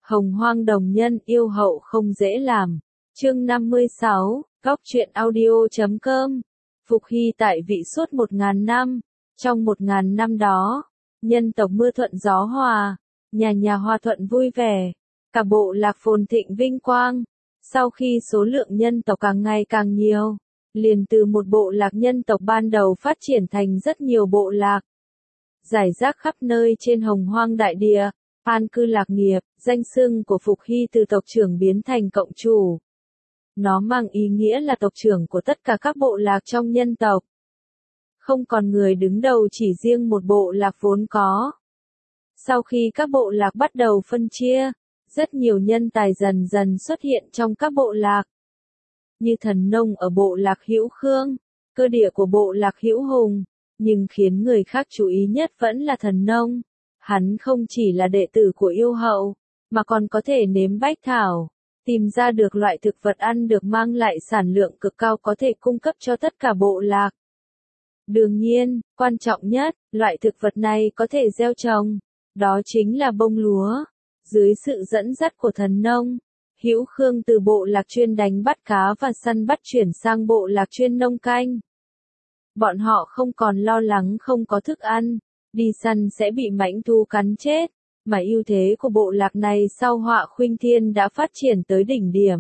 Hồng Hoang đồng nhân yêu hậu không dễ làm. Chương 56, Góc truyện audio.com. Phục Hy tại vị suốt 1000 năm. Trong 1000 năm đó, nhân tộc mưa thuận gió hòa, nhà nhà hòa thuận vui vẻ, cả bộ lạc phồn thịnh vinh quang. Sau khi số lượng nhân tộc càng ngày càng nhiều, liền từ một bộ lạc nhân tộc ban đầu phát triển thành rất nhiều bộ lạc, rải rác khắp nơi trên Hồng Hoang đại địa, an cư lạc nghiệp. Danh xưng của Phục Hy từ tộc trưởng biến thành cộng chủ. Nó mang ý nghĩa là tộc trưởng của tất cả các bộ lạc trong nhân tộc. Không còn người đứng đầu chỉ riêng một bộ lạc vốn có. Sau khi các bộ lạc bắt đầu phân chia, rất nhiều nhân tài dần dần xuất hiện trong các bộ lạc. Như Thần Nông ở bộ lạc Hữu Khương, cơ địa của bộ lạc Hữu Hùng, nhưng khiến người khác chú ý nhất vẫn là Thần Nông. Hắn không chỉ là đệ tử của yêu hậu, mà còn có thể nếm bách thảo, tìm ra được loại thực vật ăn được mang lại sản lượng cực cao có thể cung cấp cho tất cả bộ lạc. Đương nhiên, quan trọng nhất, loại thực vật này có thể gieo trồng, đó chính là bông lúa. Dưới sự dẫn dắt của Thần Nông, Hữu Khương từ bộ lạc chuyên đánh bắt cá và săn bắt chuyển sang bộ lạc chuyên nông canh. Bọn họ không còn lo lắng không có thức ăn, đi săn sẽ bị mãnh thú cắn chết, mà ưu thế của bộ lạc này sau Họa Khuynh Thiên đã phát triển tới đỉnh điểm.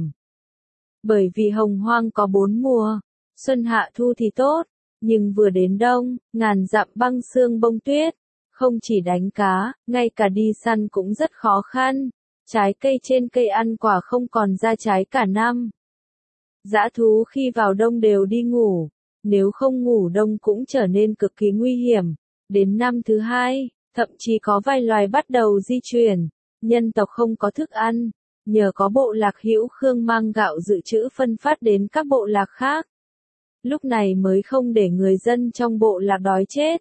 Bởi vì Hồng Hoang có 4 mùa, xuân hạ thu thì tốt, nhưng vừa đến đông, ngàn dặm băng sương bông tuyết, không chỉ đánh cá, ngay cả đi săn cũng rất khó khăn, trái cây trên cây ăn quả không còn ra trái cả năm. Dã thú khi vào đông đều đi ngủ, nếu không ngủ đông cũng trở nên cực kỳ nguy hiểm. Đến năm thứ 2, thậm chí có vài loài bắt đầu di chuyển, nhân tộc không có thức ăn, nhờ có bộ lạc Hữu Khương mang gạo dự trữ phân phát đến các bộ lạc khác. Lúc này mới không để người dân trong bộ lạc đói chết.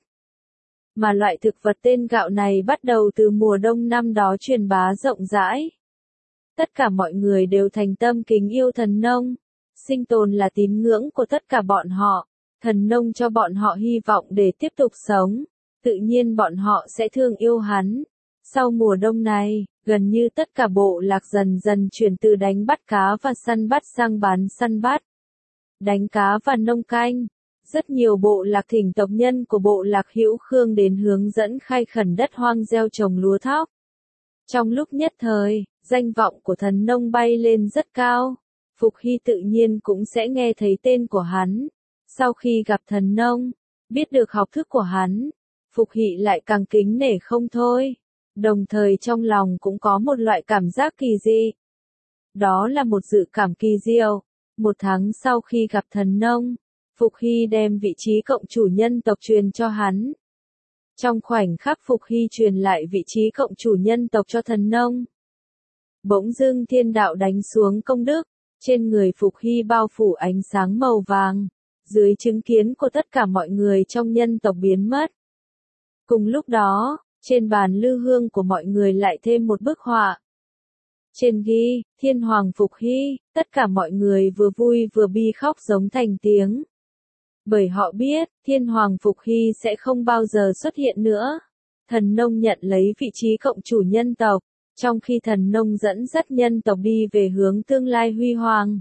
Mà loại thực vật tên gạo này bắt đầu từ mùa đông năm đó truyền bá rộng rãi. Tất cả mọi người đều thành tâm kính yêu Thần Nông, sinh tồn là tín ngưỡng của tất cả bọn họ. Thần Nông cho bọn họ hy vọng để tiếp tục sống, tự nhiên bọn họ sẽ thương yêu hắn. Sau mùa đông này, gần như tất cả bộ lạc dần dần chuyển từ đánh bắt cá và săn bắt sang bán săn bắt, đánh cá và nông canh. Rất nhiều bộ lạc thỉnh tộc nhân của bộ lạc Hữu Khương đến hướng dẫn khai khẩn đất hoang gieo trồng lúa thóc. Trong lúc nhất thời, danh vọng của Thần Nông bay lên rất cao. Phục Hy tự nhiên cũng sẽ nghe thấy tên của hắn. Sau khi gặp Thần Nông, biết được học thức của hắn, Phục Hy lại càng kính nể không thôi. Đồng thời trong lòng cũng có một loại cảm giác kỳ dị. Đó là một dự cảm kỳ diệu. 1 tháng sau khi gặp Thần Nông, Phục Hy đem vị trí cộng chủ nhân tộc truyền cho hắn. Trong khoảnh khắc Phục Hy truyền lại vị trí cộng chủ nhân tộc cho Thần Nông, bỗng dưng thiên đạo đánh xuống công đức, trên người Phục Hy bao phủ ánh sáng màu vàng, dưới chứng kiến của tất cả mọi người trong nhân tộc biến mất. Cùng lúc đó, trên bàn lư hương của mọi người lại thêm một bức họa. Trên ghi, Thiên Hoàng Phục Hy, tất cả mọi người vừa vui vừa bi khóc giống thành tiếng. Bởi họ biết, Thiên Hoàng Phục Hy sẽ không bao giờ xuất hiện nữa. Thần Nông nhận lấy vị trí cộng chủ nhân tộc, trong khi Thần Nông dẫn dắt nhân tộc đi về hướng tương lai huy hoàng.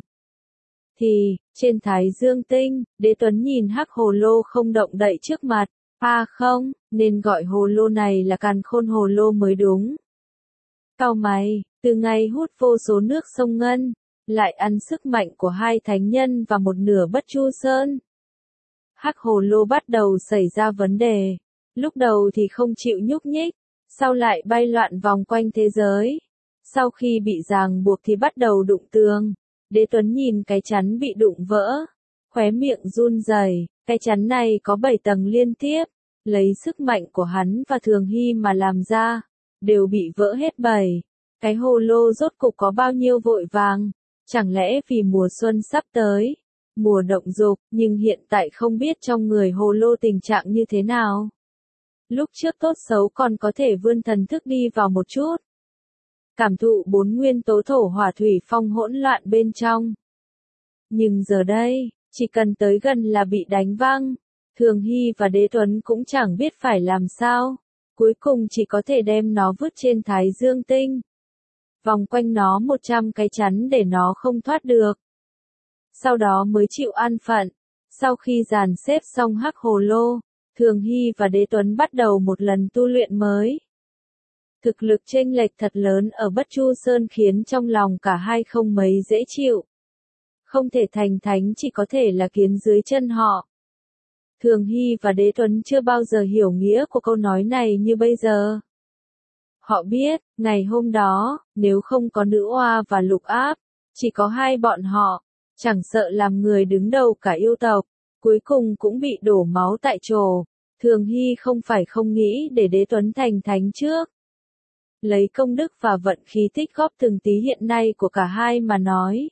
Thì, trên Thái Dương Tinh, Đế Tuấn nhìn hắc hồ lô không động đậy trước mặt. Không, nên gọi hồ lô này là Càn Khôn hồ lô mới đúng. Cau mày, từ ngày hút vô số nước sông Ngân, lại ăn sức mạnh của 2 thánh nhân và 1/2 Bất Chu Sơn. Hắc hồ lô bắt đầu xảy ra vấn đề. Lúc đầu thì không chịu nhúc nhích, sau lại bay loạn vòng quanh thế giới. Sau khi bị ràng buộc thì bắt đầu đụng tường. Đế Tuấn nhìn cái chắn bị đụng vỡ, khóe miệng run rẩy. Cái chắn này có 7 tầng liên tiếp, lấy sức mạnh của hắn và Thường Hy mà làm ra, đều bị vỡ hết 7. Cái hồ lô rốt cục có bao nhiêu vội vàng, chẳng lẽ vì mùa xuân sắp tới, mùa động dục, nhưng hiện tại không biết trong người hồ lô tình trạng như thế nào. Lúc trước tốt xấu còn có thể vươn thần thức đi vào một chút, cảm thụ 4 nguyên tố thổ hỏa thủy phong hỗn loạn bên trong. Nhưng giờ đây, chỉ cần tới gần là bị đánh văng. Thường Hy và Đế Tuấn cũng chẳng biết phải làm sao, cuối cùng chỉ có thể đem nó vứt trên Thái Dương Tinh. vòng quanh nó 100 cái chắn để nó không thoát được. Sau đó mới chịu an phận. Sau khi dàn xếp xong hắc hồ lô, Thường Hy và Đế Tuấn bắt đầu một lần tu luyện mới. Thực lực chênh lệch thật lớn ở Bất Chu Sơn khiến trong lòng cả hai không mấy dễ chịu. Không thể thành thánh chỉ có thể là kiến dưới chân họ. Thường Hy và Đế Tuấn chưa bao giờ hiểu nghĩa của câu nói này như bây giờ. Họ biết, ngày hôm đó, nếu không có nữ oa và lục áp, chỉ có hai bọn họ, chẳng sợ làm người đứng đầu cả yêu tộc, cuối cùng cũng bị đổ máu tại chỗ. Thường Hy không phải không nghĩ để Đế Tuấn thành thánh trước. Lấy công đức và vận khí tích góp từng tí hiện nay của cả hai mà nói.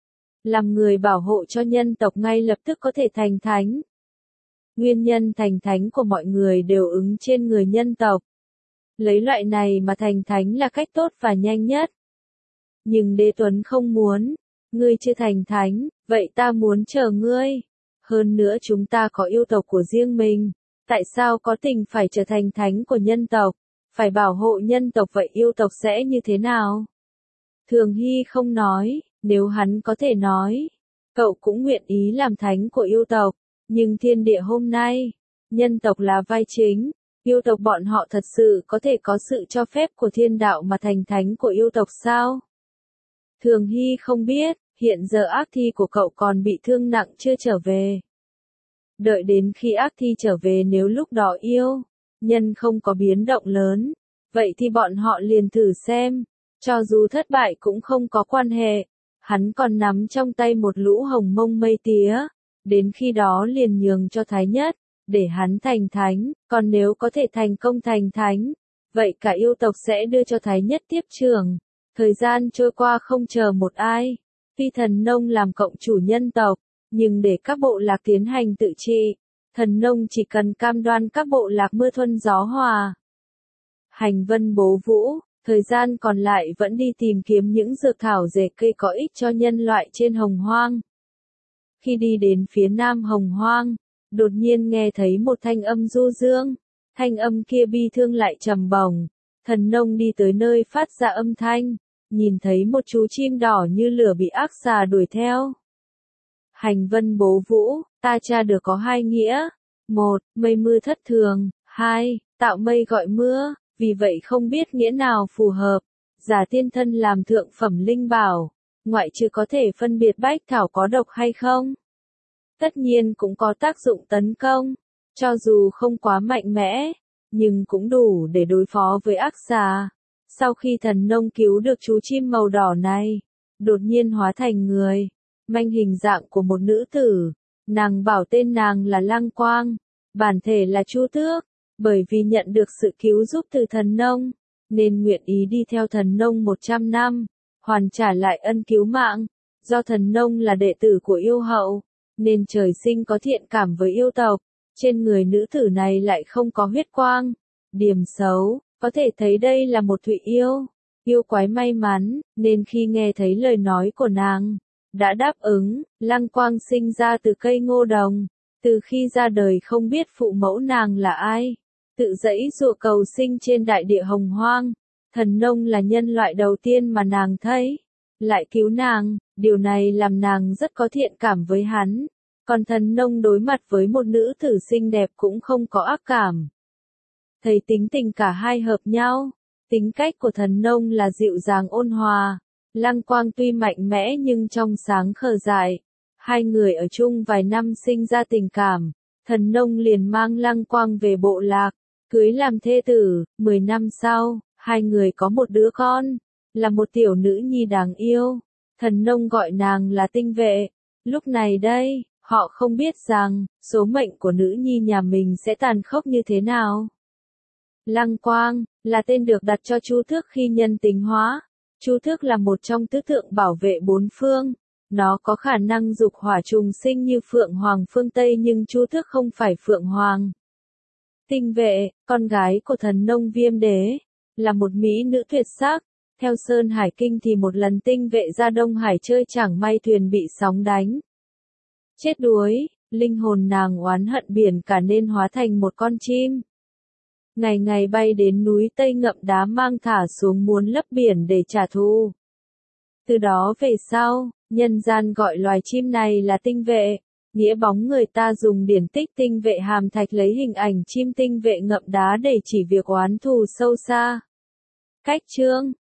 Làm người bảo hộ cho nhân tộc ngay lập tức có thể thành thánh. Nguyên nhân thành thánh của mọi người đều ứng trên người nhân tộc. Lấy loại này mà thành thánh là cách tốt và nhanh nhất. Nhưng Đế Tuấn không muốn. Ngươi chưa thành thánh, vậy ta muốn chờ ngươi. Hơn nữa chúng ta có yêu tộc của riêng mình. Tại sao có tình phải trở thành thánh của nhân tộc? Phải bảo hộ nhân tộc vậy yêu tộc sẽ như thế nào? Thường Hy không nói, nếu hắn có thể nói. Cậu cũng nguyện ý làm thánh của yêu tộc. Nhưng thiên địa hôm nay, nhân tộc là vai chính. Yêu tộc bọn họ thật sự có thể có sự cho phép của thiên đạo mà thành thánh của yêu tộc sao? Thường Hy không biết, hiện giờ ác thi của cậu còn bị thương nặng chưa trở về. Đợi đến khi ác thi trở về nếu lúc đó yêu, nhân không có biến động lớn, vậy thì bọn họ liền thử xem, cho dù thất bại cũng không có quan hệ. Hắn còn nắm trong tay một lũ hồng mông mây tía, đến khi đó liền nhường cho Thái Nhất, để hắn thành thánh, còn nếu có thể thành công thành thánh, vậy cả yêu tộc sẽ đưa cho Thái Nhất tiếp trưởng. Thời gian trôi qua không chờ một ai, tuy thần nông làm cộng chủ nhân tộc, nhưng để các bộ lạc tiến hành tự trị, thần nông chỉ cần cam đoan các bộ lạc mưa thuận gió hòa. Hành Vân bố vũ, thời gian còn lại vẫn đi tìm kiếm những dược thảo rễ cây có ích cho nhân loại trên Hồng Hoang. Khi đi đến phía nam Hồng Hoang, đột nhiên nghe thấy một thanh âm du dương, thanh âm kia bi thương lại trầm bổng. Thần nông đi tới nơi phát ra âm thanh, nhìn thấy một chú chim đỏ như lửa bị ác xà đuổi theo. Hành Vân bố vũ, ta tra được có hai nghĩa. Một, mây mưa thất thường. Hai, tạo mây gọi mưa, vì vậy không biết nghĩa nào phù hợp. Giả tiên thân làm thượng phẩm linh bảo, ngoại trừ có thể phân biệt bách thảo có độc hay không. Tất nhiên cũng có tác dụng tấn công, cho dù không quá mạnh mẽ, nhưng cũng đủ để đối phó với ác xà. Sau khi thần nông cứu được chú chim màu đỏ này, đột nhiên hóa thành người, manh hình dạng của một nữ tử, nàng bảo tên nàng là Lăng Quang, bản thể là Chu Tước, bởi vì nhận được sự cứu giúp từ thần nông, nên nguyện ý đi theo thần nông 100 năm, hoàn trả lại ân cứu mạng. Do thần nông là đệ tử của yêu hậu, nên trời sinh có thiện cảm với yêu tộc, trên người nữ tử này lại không có huyết quang. Điểm xấu, có thể thấy đây là một thụy yêu, yêu quái may mắn, nên khi nghe thấy lời nói của nàng, đã đáp ứng. Lăng Quang sinh ra từ cây ngô đồng, từ khi ra đời không biết phụ mẫu nàng là ai, tự giãy giụa cầu sinh trên đại địa Hồng Hoang. Thần nông là nhân loại đầu tiên mà nàng thấy, lại cứu nàng, điều này làm nàng rất có thiện cảm với hắn. Còn thần nông đối mặt với một nữ tử xinh đẹp cũng không có ác cảm. Thấy tính tình cả hai hợp nhau, tính cách của thần nông là dịu dàng ôn hòa. Lăng Quang tuy mạnh mẽ nhưng trong sáng khờ dại. Hai người ở chung vài năm sinh ra tình cảm, thần nông liền mang Lăng Quang về bộ lạc, cưới làm thê tử. 10 năm sau, hai người có một đứa con, là một tiểu nữ nhi đáng yêu. Thần nông gọi nàng là Tinh Vệ. Lúc này đây, họ không biết rằng, số mệnh của nữ nhi nhà mình sẽ tàn khốc như thế nào. Lăng Quang, là tên được đặt cho Chu Tước khi nhân tính hóa. Chu Tước là một trong tứ tượng bảo vệ bốn phương. Nó có khả năng dục hỏa trùng sinh như Phượng Hoàng phương Tây nhưng Chu Tước không phải Phượng Hoàng. Tinh Vệ, con gái của thần nông Viêm Đế, là một mỹ nữ tuyệt sắc. Theo Sơn Hải Kinh thì một lần Tinh Vệ ra Đông Hải chơi chẳng may thuyền bị sóng đánh. Chết đuối, linh hồn nàng oán hận biển cả nên hóa thành một con chim. ngày ngày bay đến núi Tây ngậm đá mang thả xuống muốn lấp biển để trả thù. Từ đó về sau, nhân gian gọi loài chim này là tinh vệ, nghĩa bóng người ta dùng điển tích tinh vệ hàm thạch lấy hình ảnh chim tinh vệ ngậm đá để chỉ việc oán thù sâu xa. Cách chương